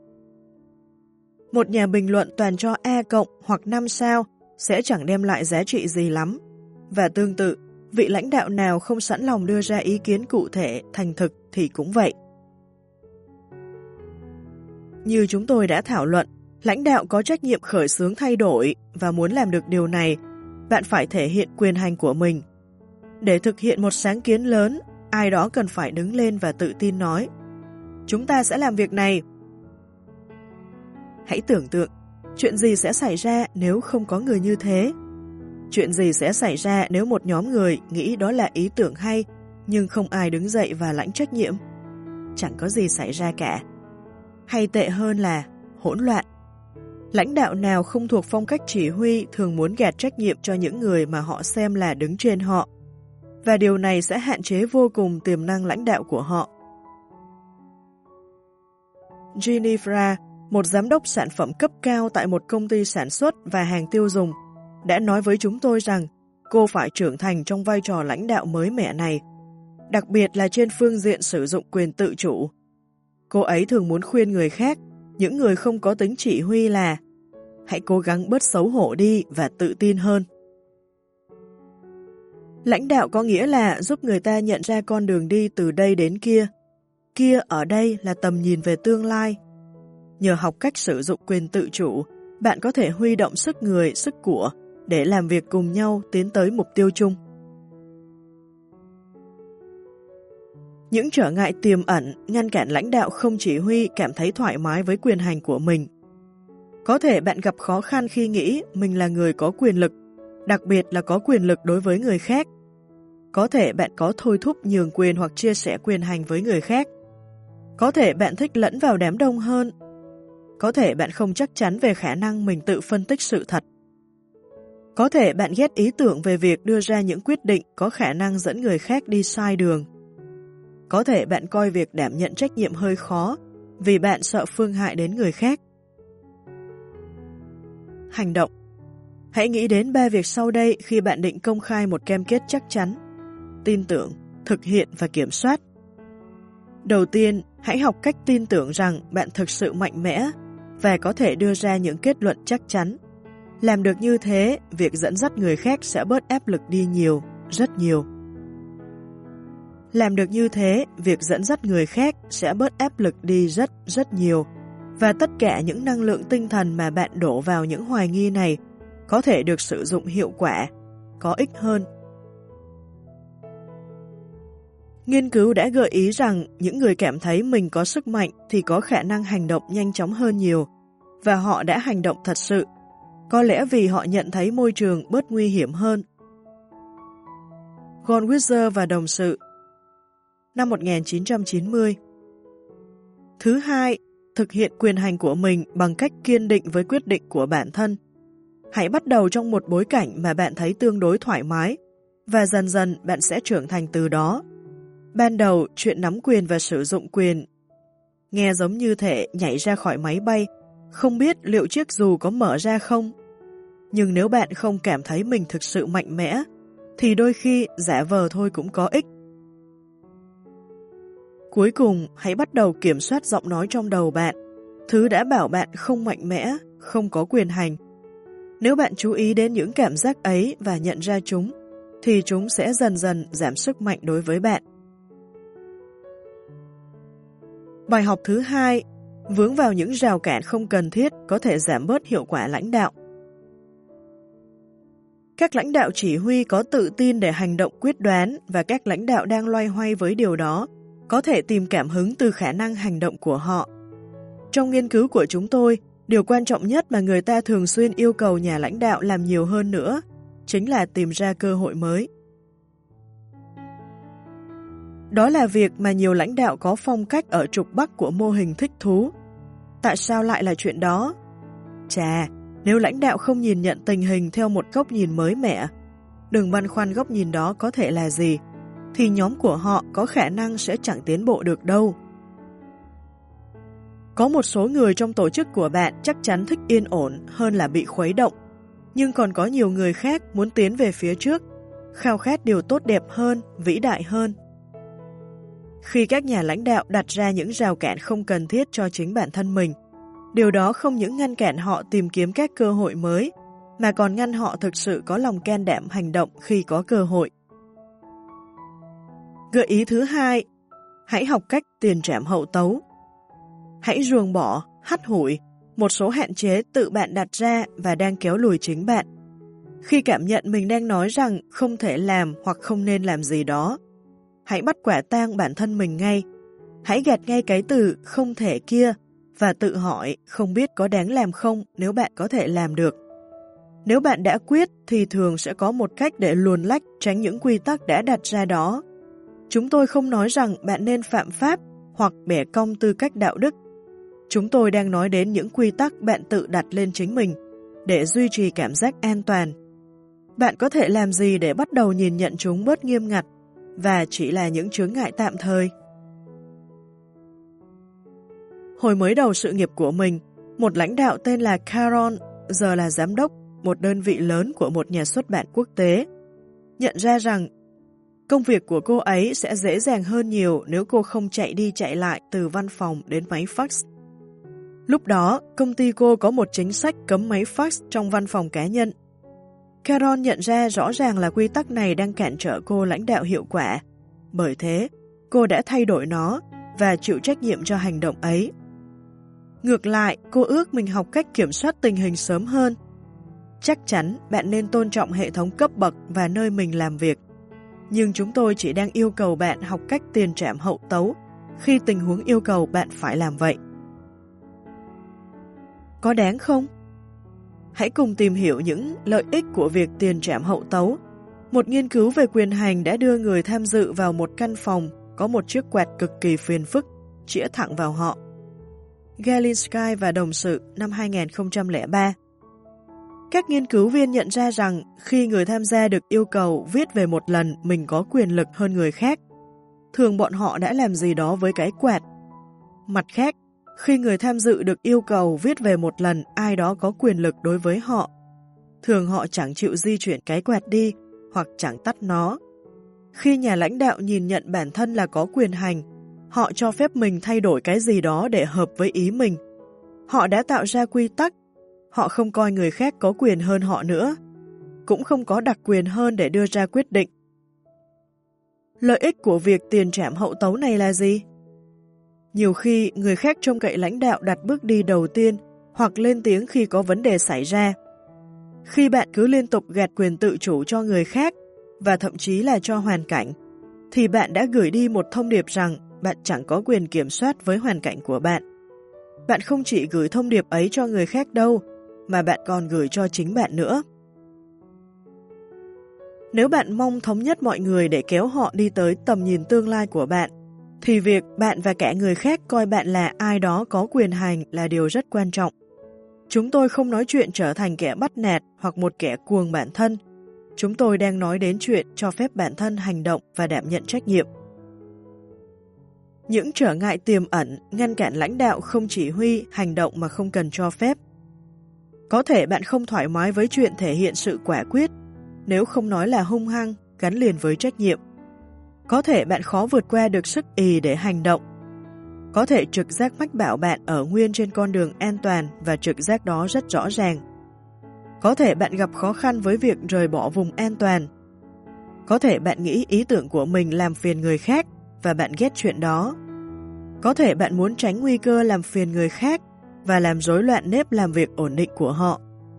Một nhà bình luận toàn cho A cộng hoặc năm sao sẽ chẳng đem lại giá trị gì lắm. Và tương tự, vị lãnh đạo nào không sẵn lòng đưa ra ý kiến cụ thể, thành thực thì cũng vậy. Như chúng tôi đã thảo luận, lãnh đạo có trách nhiệm khởi xướng thay đổi và muốn làm được điều này, bạn phải thể hiện quyền hành của mình. Để thực hiện một sáng kiến lớn, ai đó cần phải đứng lên và tự tin nói: chúng ta sẽ làm việc này. Hãy tưởng tượng, chuyện gì sẽ xảy ra nếu không có người như thế? Chuyện gì sẽ xảy ra nếu một nhóm người nghĩ đó là ý tưởng hay, nhưng không ai đứng dậy và lãnh trách nhiệm? Chẳng có gì xảy ra cả. Hay tệ hơn là hỗn loạn. Lãnh đạo nào không thuộc phong cách chỉ huy thường muốn gạt trách nhiệm cho những người mà họ xem là đứng trên họ, và điều này sẽ hạn chế vô cùng tiềm năng lãnh đạo của họ. Jennifer, một giám đốc sản phẩm cấp cao tại một công ty sản xuất và hàng tiêu dùng, đã nói với chúng tôi rằng cô phải trưởng thành trong vai trò lãnh đạo mới mẻ này, đặc biệt là trên phương diện sử dụng quyền tự chủ. Cô ấy thường muốn khuyên người khác, những người không có tính chỉ huy là: hãy cố gắng bớt xấu hổ đi và tự tin hơn. Lãnh đạo có nghĩa là giúp người ta nhận ra con đường đi từ đây đến kia. Kia ở đây là tầm nhìn về tương lai. Nhờ học cách sử dụng quyền tự chủ, bạn có thể huy động sức người, sức của để làm việc cùng nhau tiến tới mục tiêu chung. Những trở ngại tiềm ẩn ngăn cản lãnh đạo không chỉ huy cảm thấy thoải mái với quyền hành của mình. Có thể bạn gặp khó khăn khi nghĩ mình là người có quyền lực, đặc biệt là có quyền lực đối với người khác. Có thể bạn có thôi thúc nhường quyền hoặc chia sẻ quyền hành với người khác. Có thể bạn thích lẫn vào đám đông hơn. Có thể bạn không chắc chắn về khả năng mình tự phân tích sự thật. Có thể bạn ghét ý tưởng về việc đưa ra những quyết định có khả năng dẫn người khác đi sai đường. Có thể bạn coi việc đảm nhận trách nhiệm hơi khó vì bạn sợ phương hại đến người khác. Hành động. Hãy nghĩ đến ba việc sau đây khi bạn định công khai một cam kết chắc chắn: tin tưởng, thực hiện và kiểm soát. Đầu tiên, hãy học cách tin tưởng rằng bạn thực sự mạnh mẽ và có thể đưa ra những kết luận chắc chắn. Làm được như thế, việc dẫn dắt người khác sẽ bớt áp lực đi nhiều, rất nhiều. Làm được như thế, việc dẫn dắt người khác sẽ bớt áp lực đi rất, rất nhiều, và tất cả những năng lượng tinh thần mà bạn đổ vào những hoài nghi này có thể được sử dụng hiệu quả, có ích hơn. Nghiên cứu đã gợi ý rằng những người cảm thấy mình có sức mạnh thì có khả năng hành động nhanh chóng hơn nhiều, và họ đã hành động thật sự, có lẽ vì họ nhận thấy môi trường bớt nguy hiểm hơn. Goldwasser và đồng sự, năm một nghìn chín trăm chín mươi. Thứ hai, thực hiện quyền hành của mình bằng cách kiên định với quyết định của bản thân. Hãy bắt đầu trong một bối cảnh mà bạn thấy tương đối thoải mái, và dần dần bạn sẽ trưởng thành từ đó. Ban đầu, chuyện nắm quyền và sử dụng quyền nghe giống như thể nhảy ra khỏi máy bay, không biết liệu chiếc dù có mở ra không. Nhưng nếu bạn không cảm thấy mình thực sự mạnh mẽ, thì đôi khi giả vờ thôi cũng có ích. Cuối cùng, hãy bắt đầu kiểm soát giọng nói trong đầu bạn, thứ đã bảo bạn không mạnh mẽ, không có quyền hành. Nếu bạn chú ý đến những cảm giác ấy và nhận ra chúng, thì chúng sẽ dần dần giảm sức mạnh đối với bạn. Bài học thứ hai, vướng vào những rào cản không cần thiết có thể giảm bớt hiệu quả lãnh đạo. Các lãnh đạo chỉ huy có tự tin để hành động quyết đoán, và các lãnh đạo đang loay hoay với điều đó có thể tìm cảm hứng từ khả năng hành động của họ. Trong nghiên cứu của chúng tôi, điều quan trọng nhất mà người ta thường xuyên yêu cầu nhà lãnh đạo làm nhiều hơn nữa chính là tìm ra cơ hội mới. Đó là việc mà nhiều lãnh đạo có phong cách ở trục Bắc của mô hình thích thú. Tại sao lại là chuyện đó? Chà, nếu lãnh đạo không nhìn nhận tình hình theo một góc nhìn mới mẻ, đừng băn khoăn góc nhìn đó có thể là gì, thì nhóm của họ có khả năng sẽ chẳng tiến bộ được đâu. Có một số người trong tổ chức của bạn chắc chắn thích yên ổn hơn là bị khuấy động, nhưng còn có nhiều người khác muốn tiến về phía trước, khao khát điều tốt đẹp hơn, vĩ đại hơn. Khi các nhà lãnh đạo đặt ra những rào cản không cần thiết cho chính bản thân mình, điều đó không những ngăn cản họ tìm kiếm các cơ hội mới, mà còn ngăn họ thực sự có lòng can đảm hành động khi có cơ hội. Gợi ý thứ hai, hãy học cách tiền trảm hậu tấu. Hãy ruồng bỏ, hắt hủi một số hạn chế tự bạn đặt ra và đang kéo lùi chính bạn. Khi cảm nhận mình đang nói rằng không thể làm hoặc không nên làm gì đó, hãy bắt quả tang bản thân mình ngay. Hãy gạt ngay cái từ không thể kia và tự hỏi không biết có đáng làm không nếu bạn có thể làm được. Nếu bạn đã quyết thì thường sẽ có một cách để luồn lách tránh những quy tắc đã đặt ra đó. Chúng tôi không nói rằng bạn nên phạm pháp hoặc bẻ cong tư cách đạo đức. Chúng tôi đang nói đến những quy tắc bạn tự đặt lên chính mình để duy trì cảm giác an toàn. Bạn có thể làm gì để bắt đầu nhìn nhận chúng bớt nghiêm ngặt và chỉ là những chướng ngại tạm thời? Hồi mới đầu sự nghiệp của mình, một lãnh đạo tên là Carol, giờ là giám đốc một đơn vị lớn của một nhà xuất bản quốc tế, nhận ra rằng công việc của cô ấy sẽ dễ dàng hơn nhiều nếu cô không chạy đi chạy lại từ văn phòng đến máy fax. Lúc đó, công ty cô có một chính sách cấm máy fax trong văn phòng cá nhân. Carol nhận ra rõ ràng là quy tắc này đang cản trở cô lãnh đạo hiệu quả. Bởi thế, cô đã thay đổi nó và chịu trách nhiệm cho hành động ấy. Ngược lại, cô ước mình học cách kiểm soát tình hình sớm hơn. Chắc chắn bạn nên tôn trọng hệ thống cấp bậc và nơi mình làm việc. Nhưng chúng tôi chỉ đang yêu cầu bạn học cách tiền trảm hậu tấu khi tình huống yêu cầu bạn phải làm vậy. Có đáng không? Hãy cùng tìm hiểu những lợi ích của việc tiền trảm hậu tấu. Một nghiên cứu về quyền hành đã đưa người tham dự vào một căn phòng có một chiếc quạt cực kỳ phiền phức, chĩa thẳng vào họ. Galinsky và đồng sự năm hai nghìn không trăm lẻ ba. Các nghiên cứu viên nhận ra rằng khi người tham gia được yêu cầu viết về một lần mình có quyền lực hơn người khác, thường bọn họ đã làm gì đó với cái quạt. Mặt khác, khi người tham dự được yêu cầu viết về một lần ai đó có quyền lực đối với họ, thường họ chẳng chịu di chuyển cái quạt đi hoặc chẳng tắt nó. Khi nhà lãnh đạo nhìn nhận bản thân là có quyền hành, họ cho phép mình thay đổi cái gì đó để hợp với ý mình. Họ đã tạo ra quy tắc, họ không coi người khác có quyền hơn họ nữa, cũng không có đặc quyền hơn để đưa ra quyết định. Lợi ích của việc tiền trảm hậu tấu này là gì? Nhiều khi, người khác trông cậy lãnh đạo đặt bước đi đầu tiên hoặc lên tiếng khi có vấn đề xảy ra. Khi bạn cứ liên tục gạt quyền tự chủ cho người khác và thậm chí là cho hoàn cảnh, thì bạn đã gửi đi một thông điệp rằng bạn chẳng có quyền kiểm soát với hoàn cảnh của bạn. Bạn không chỉ gửi thông điệp ấy cho người khác đâu, mà bạn còn gửi cho chính bạn nữa. Nếu bạn mong thống nhất mọi người để kéo họ đi tới tầm nhìn tương lai của bạn, thì việc bạn và cả người khác coi bạn là ai đó có quyền hành là điều rất quan trọng. Chúng tôi không nói chuyện trở thành kẻ bắt nạt hoặc một kẻ cuồng bản thân. Chúng tôi đang nói đến chuyện cho phép bản thân hành động và đảm nhận trách nhiệm. Những trở ngại tiềm ẩn ngăn cản lãnh đạo không chỉ huy hành động mà không cần cho phép. Có thể bạn không thoải mái với chuyện thể hiện sự quả quyết, nếu không nói là hung hăng, gắn liền với trách nhiệm. Có thể bạn khó vượt qua được sức ì để hành động. Có thể trực giác mách bảo bạn ở nguyên trên con đường an toàn và trực giác đó rất rõ ràng. Có thể bạn gặp khó khăn với việc rời bỏ vùng an toàn. Có thể bạn nghĩ ý tưởng của mình làm phiền người khác và bạn ghét chuyện đó. Có thể bạn muốn tránh nguy cơ làm phiền người khác và làm rối loạn nếp làm việc ổn định của họ.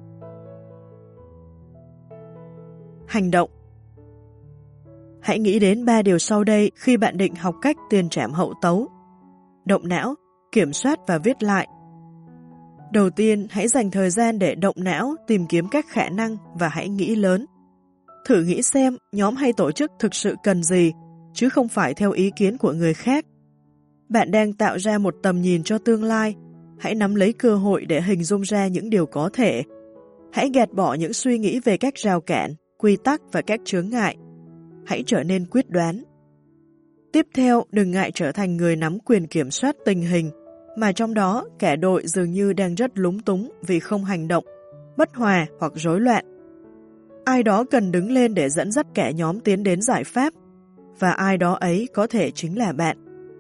Hành động. Hãy nghĩ đến ba điều sau đây khi bạn định học cách tiền trảm hậu tấu. Động não, kiểm soát và viết lại. Đầu tiên, hãy dành thời gian để động não, tìm kiếm các khả năng và hãy nghĩ lớn. Thử nghĩ xem nhóm hay tổ chức thực sự cần gì, chứ không phải theo ý kiến của người khác. Bạn đang tạo ra một tầm nhìn cho tương lai. Hãy nắm lấy cơ hội để hình dung ra những điều có thể. Hãy gạt bỏ những suy nghĩ về các rào cản, quy tắc và các chướng ngại. Hãy trở nên quyết đoán. Tiếp theo, đừng ngại trở thành người nắm quyền kiểm soát tình hình, mà trong đó cả đội dường như đang rất lúng túng vì không hành động, bất hòa hoặc rối loạn. Ai đó cần đứng lên để dẫn dắt cả nhóm tiến đến giải pháp, và ai đó ấy có thể chính là bạn.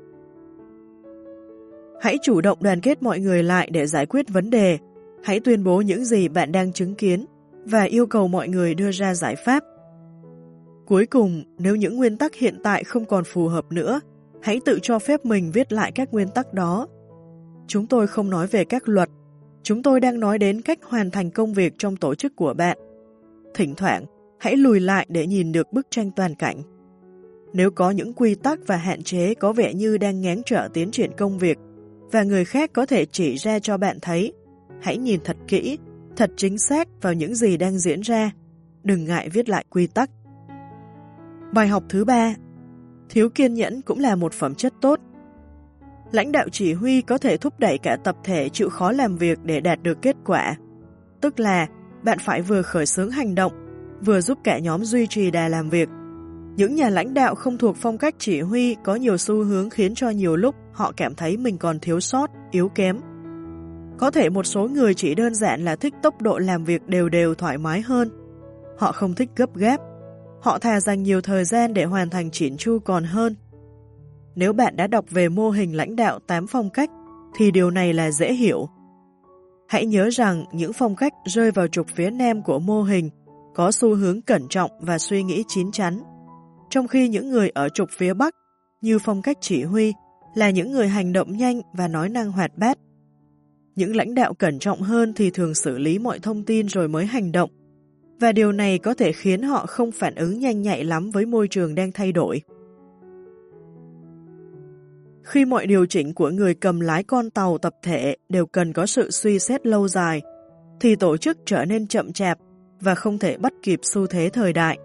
Hãy chủ động đoàn kết mọi người lại để giải quyết vấn đề. Hãy tuyên bố những gì bạn đang chứng kiến và yêu cầu mọi người đưa ra giải pháp. Cuối cùng, nếu những nguyên tắc hiện tại không còn phù hợp nữa, hãy tự cho phép mình viết lại các nguyên tắc đó. Chúng tôi không nói về các luật, chúng tôi đang nói đến cách hoàn thành công việc trong tổ chức của bạn. Thỉnh thoảng, hãy lùi lại để nhìn được bức tranh toàn cảnh. Nếu có những quy tắc và hạn chế có vẻ như đang ngáng trở tiến triển công việc, và người khác có thể chỉ ra cho bạn thấy, hãy nhìn thật kỹ, thật chính xác vào những gì đang diễn ra. Đừng ngại viết lại quy tắc. Bài học thứ ba, thiếu kiên nhẫn cũng là một phẩm chất tốt. Lãnh đạo chỉ huy có thể thúc đẩy cả tập thể chịu khó làm việc để đạt được kết quả. Tức là bạn phải vừa khởi xướng hành động, vừa giúp cả nhóm duy trì đà làm việc. Những nhà lãnh đạo không thuộc phong cách chỉ huy có nhiều xu hướng khiến cho nhiều lúc họ cảm thấy mình còn thiếu sót, yếu kém. Có thể một số người chỉ đơn giản là thích tốc độ làm việc đều đều thoải mái hơn. Họ không thích gấp gáp. Họ thà dành nhiều thời gian để hoàn thành chỉn chu còn hơn. Nếu bạn đã đọc về mô hình lãnh đạo tám phong cách, thì điều này là dễ hiểu. Hãy nhớ rằng những phong cách rơi vào trục phía nam của mô hình có xu hướng cẩn trọng và suy nghĩ chín chắn, trong khi những người ở trục phía bắc, như phong cách chỉ huy, là những người hành động nhanh và nói năng hoạt bát. Những lãnh đạo cẩn trọng hơn thì thường xử lý mọi thông tin rồi mới hành động, và điều này có thể khiến họ không phản ứng nhanh nhạy lắm với môi trường đang thay đổi. Khi mọi điều chỉnh của người cầm lái con tàu tập thể đều cần có sự suy xét lâu dài, thì tổ chức trở nên chậm chạp và không thể bắt kịp xu thế thời đại.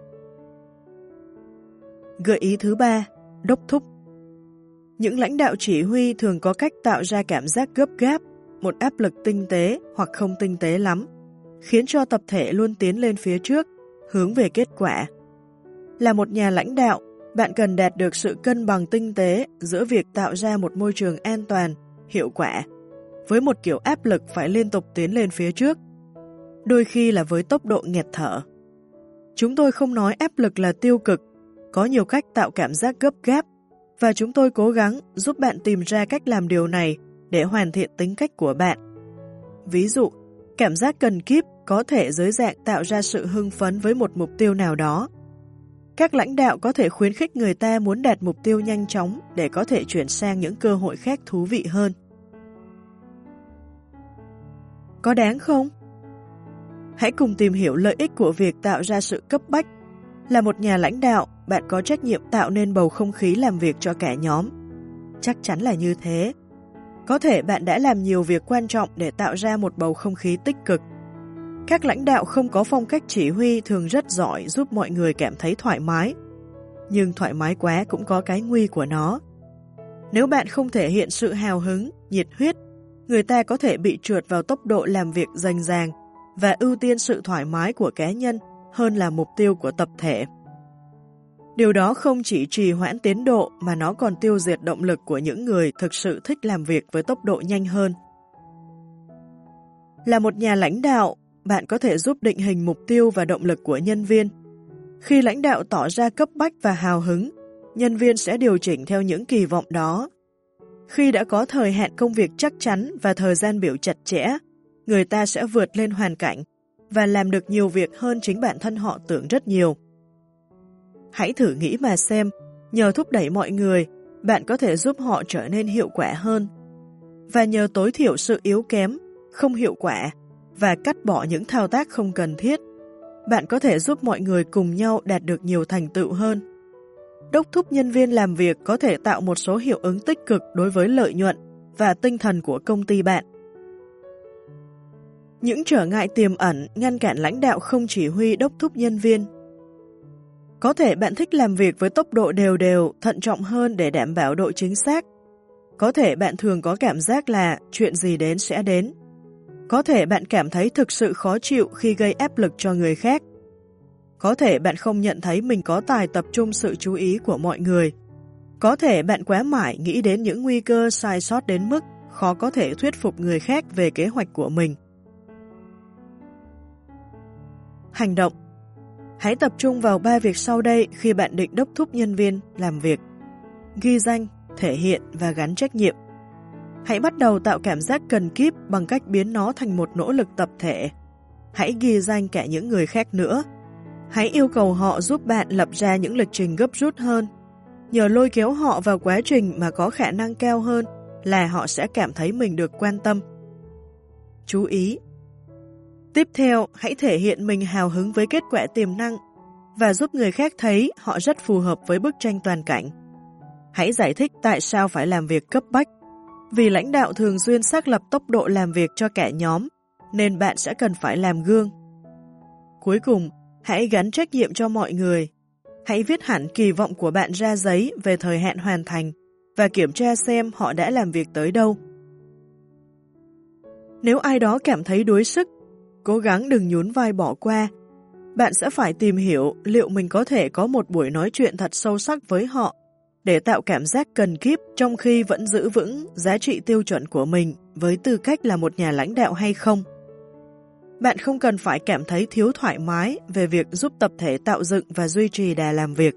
Gợi ý thứ ba, đốc thúc. Những lãnh đạo chỉ huy thường có cách tạo ra cảm giác gấp gáp, một áp lực tinh tế hoặc không tinh tế lắm, khiến cho tập thể luôn tiến lên phía trước, hướng về kết quả. Là một nhà lãnh đạo, bạn cần đạt được sự cân bằng tinh tế giữa việc tạo ra một môi trường an toàn, hiệu quả, với một kiểu áp lực phải liên tục tiến lên phía trước, đôi khi là với tốc độ nghẹt thở. Chúng tôi không nói áp lực là tiêu cực, có nhiều cách tạo cảm giác gấp gáp, và chúng tôi cố gắng giúp bạn tìm ra cách làm điều này để hoàn thiện tính cách của bạn. Ví dụ, cảm giác cần kíp có thể dưới dạng tạo ra sự hưng phấn với một mục tiêu nào đó. Các lãnh đạo có thể khuyến khích người ta muốn đạt mục tiêu nhanh chóng để có thể chuyển sang những cơ hội khác thú vị hơn. Có đáng không? Hãy cùng tìm hiểu lợi ích của việc tạo ra sự cấp bách. Là một nhà lãnh đạo, bạn có trách nhiệm tạo nên bầu không khí làm việc cho cả nhóm. Chắc chắn là như thế. Có thể bạn đã làm nhiều việc quan trọng để tạo ra một bầu không khí tích cực. Các lãnh đạo không có phong cách chỉ huy thường rất giỏi giúp mọi người cảm thấy thoải mái. Nhưng thoải mái quá cũng có cái nguy của nó. Nếu bạn không thể hiện sự hào hứng, nhiệt huyết, người ta có thể bị trượt vào tốc độ làm việc rành ràng và ưu tiên sự thoải mái của cá nhân hơn là mục tiêu của tập thể. Điều đó không chỉ trì hoãn tiến độ mà nó còn tiêu diệt động lực của những người thực sự thích làm việc với tốc độ nhanh hơn. Là một nhà lãnh đạo, bạn có thể giúp định hình mục tiêu và động lực của nhân viên. Khi lãnh đạo tỏ ra cấp bách và hào hứng, nhân viên sẽ điều chỉnh theo những kỳ vọng đó. Khi đã có thời hạn công việc chắc chắn và thời gian biểu chặt chẽ, người ta sẽ vượt lên hoàn cảnh và làm được nhiều việc hơn chính bản thân họ tưởng rất nhiều. Hãy thử nghĩ mà xem, nhờ thúc đẩy mọi người, bạn có thể giúp họ trở nên hiệu quả hơn. Và nhờ tối thiểu sự yếu kém, không hiệu quả và cắt bỏ những thao tác không cần thiết, bạn có thể giúp mọi người cùng nhau đạt được nhiều thành tựu hơn. Đốc thúc nhân viên làm việc có thể tạo một số hiệu ứng tích cực đối với lợi nhuận và tinh thần của công ty bạn. Những trở ngại tiềm ẩn ngăn cản lãnh đạo không chỉ huy đốc thúc nhân viên. Có thể bạn thích làm việc với tốc độ đều đều, thận trọng hơn để đảm bảo độ chính xác. Có thể bạn thường có cảm giác là chuyện gì đến sẽ đến. Có thể bạn cảm thấy thực sự khó chịu khi gây áp lực cho người khác. Có thể bạn không nhận thấy mình có tài tập trung sự chú ý của mọi người. Có thể bạn quá mải nghĩ đến những nguy cơ sai sót đến mức khó có thể thuyết phục người khác về kế hoạch của mình. Hành động. Hãy tập trung vào ba việc sau đây khi bạn định đốc thúc nhân viên làm việc. Ghi danh, thể hiện và gắn trách nhiệm. Hãy bắt đầu tạo cảm giác cần kíp bằng cách biến nó thành một nỗ lực tập thể. Hãy ghi danh cả những người khác nữa. Hãy yêu cầu họ giúp bạn lập ra những lịch trình gấp rút hơn. Nhờ lôi kéo họ vào quá trình mà có khả năng cao hơn là họ sẽ cảm thấy mình được quan tâm. Chú ý. Tiếp theo, hãy thể hiện mình hào hứng với kết quả tiềm năng và giúp người khác thấy họ rất phù hợp với bức tranh toàn cảnh. Hãy giải thích tại sao phải làm việc cấp bách. Vì lãnh đạo thường xuyên xác lập tốc độ làm việc cho cả nhóm, nên bạn sẽ cần phải làm gương. Cuối cùng, hãy gắn trách nhiệm cho mọi người. Hãy viết hẳn kỳ vọng của bạn ra giấy về thời hạn hoàn thành và kiểm tra xem họ đã làm việc tới đâu. Nếu ai đó cảm thấy đuối sức, cố gắng đừng nhún vai bỏ qua. Bạn sẽ phải tìm hiểu liệu mình có thể có một buổi nói chuyện thật sâu sắc với họ để tạo cảm giác cần kíp trong khi vẫn giữ vững giá trị tiêu chuẩn của mình với tư cách là một nhà lãnh đạo hay không. Bạn không cần phải cảm thấy thiếu thoải mái về việc giúp tập thể tạo dựng và duy trì đà làm việc.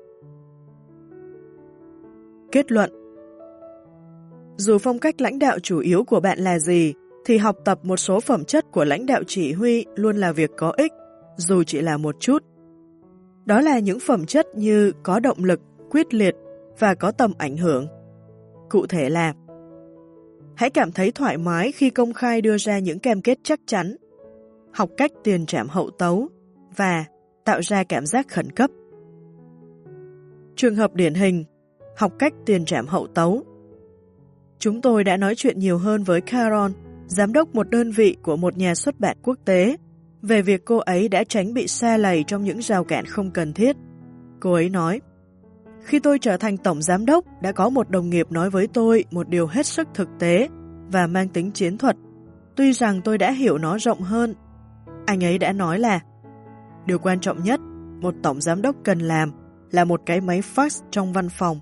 Kết luận. Dù phong cách lãnh đạo chủ yếu của bạn là gì, thì học tập một số phẩm chất của lãnh đạo chỉ huy luôn là việc có ích, dù chỉ là một chút. Đó là những phẩm chất như có động lực, quyết liệt và có tầm ảnh hưởng. Cụ thể là: hãy cảm thấy thoải mái khi công khai đưa ra những cam kết chắc chắn, học cách tiền trảm hậu tấu và tạo ra cảm giác khẩn cấp. Trường hợp điển hình: học cách tiền trảm hậu tấu. Chúng tôi đã nói chuyện nhiều hơn với Carol, giám đốc một đơn vị của một nhà xuất bản quốc tế, về việc cô ấy đã tránh bị sa lầy trong những rào cản không cần thiết. Cô ấy nói: khi tôi trở thành tổng giám đốc, đã có một đồng nghiệp nói với tôi một điều hết sức thực tế và mang tính chiến thuật, tuy rằng tôi đã hiểu nó rộng hơn. Anh ấy đã nói là: điều quan trọng nhất một tổng giám đốc cần làm là một cái máy fax trong văn phòng.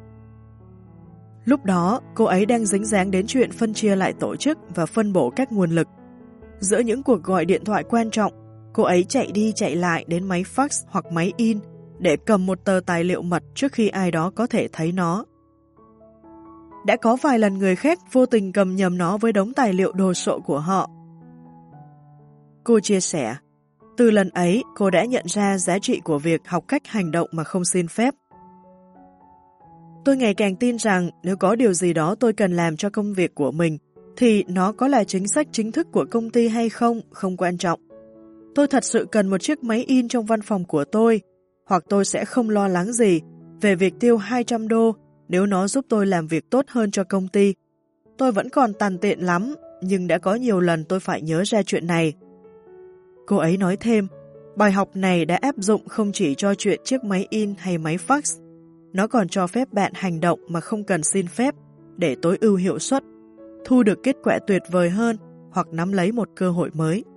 Lúc đó, cô ấy đang dính dáng đến chuyện phân chia lại tổ chức và phân bổ các nguồn lực. Giữa những cuộc gọi điện thoại quan trọng, cô ấy chạy đi chạy lại đến máy fax hoặc máy in để cầm một tờ tài liệu mật trước khi ai đó có thể thấy nó. Đã có vài lần người khác vô tình cầm nhầm nó với đống tài liệu đồ sộ của họ. Cô chia sẻ, từ lần ấy cô đã nhận ra giá trị của việc học cách hành động mà không xin phép. Tôi ngày càng tin rằng nếu có điều gì đó tôi cần làm cho công việc của mình, thì nó có là chính sách chính thức của công ty hay không, không quan trọng. Tôi thật sự cần một chiếc máy in trong văn phòng của tôi, hoặc tôi sẽ không lo lắng gì về việc tiêu hai trăm đô nếu nó giúp tôi làm việc tốt hơn cho công ty. Tôi vẫn còn tàn tiện lắm, nhưng đã có nhiều lần tôi phải nhớ ra chuyện này. Cô ấy nói thêm, bài học này đã áp dụng không chỉ cho chuyện chiếc máy in hay máy fax, nó còn cho phép bạn hành động mà không cần xin phép để tối ưu hiệu suất, thu được kết quả tuyệt vời hơn hoặc nắm lấy một cơ hội mới.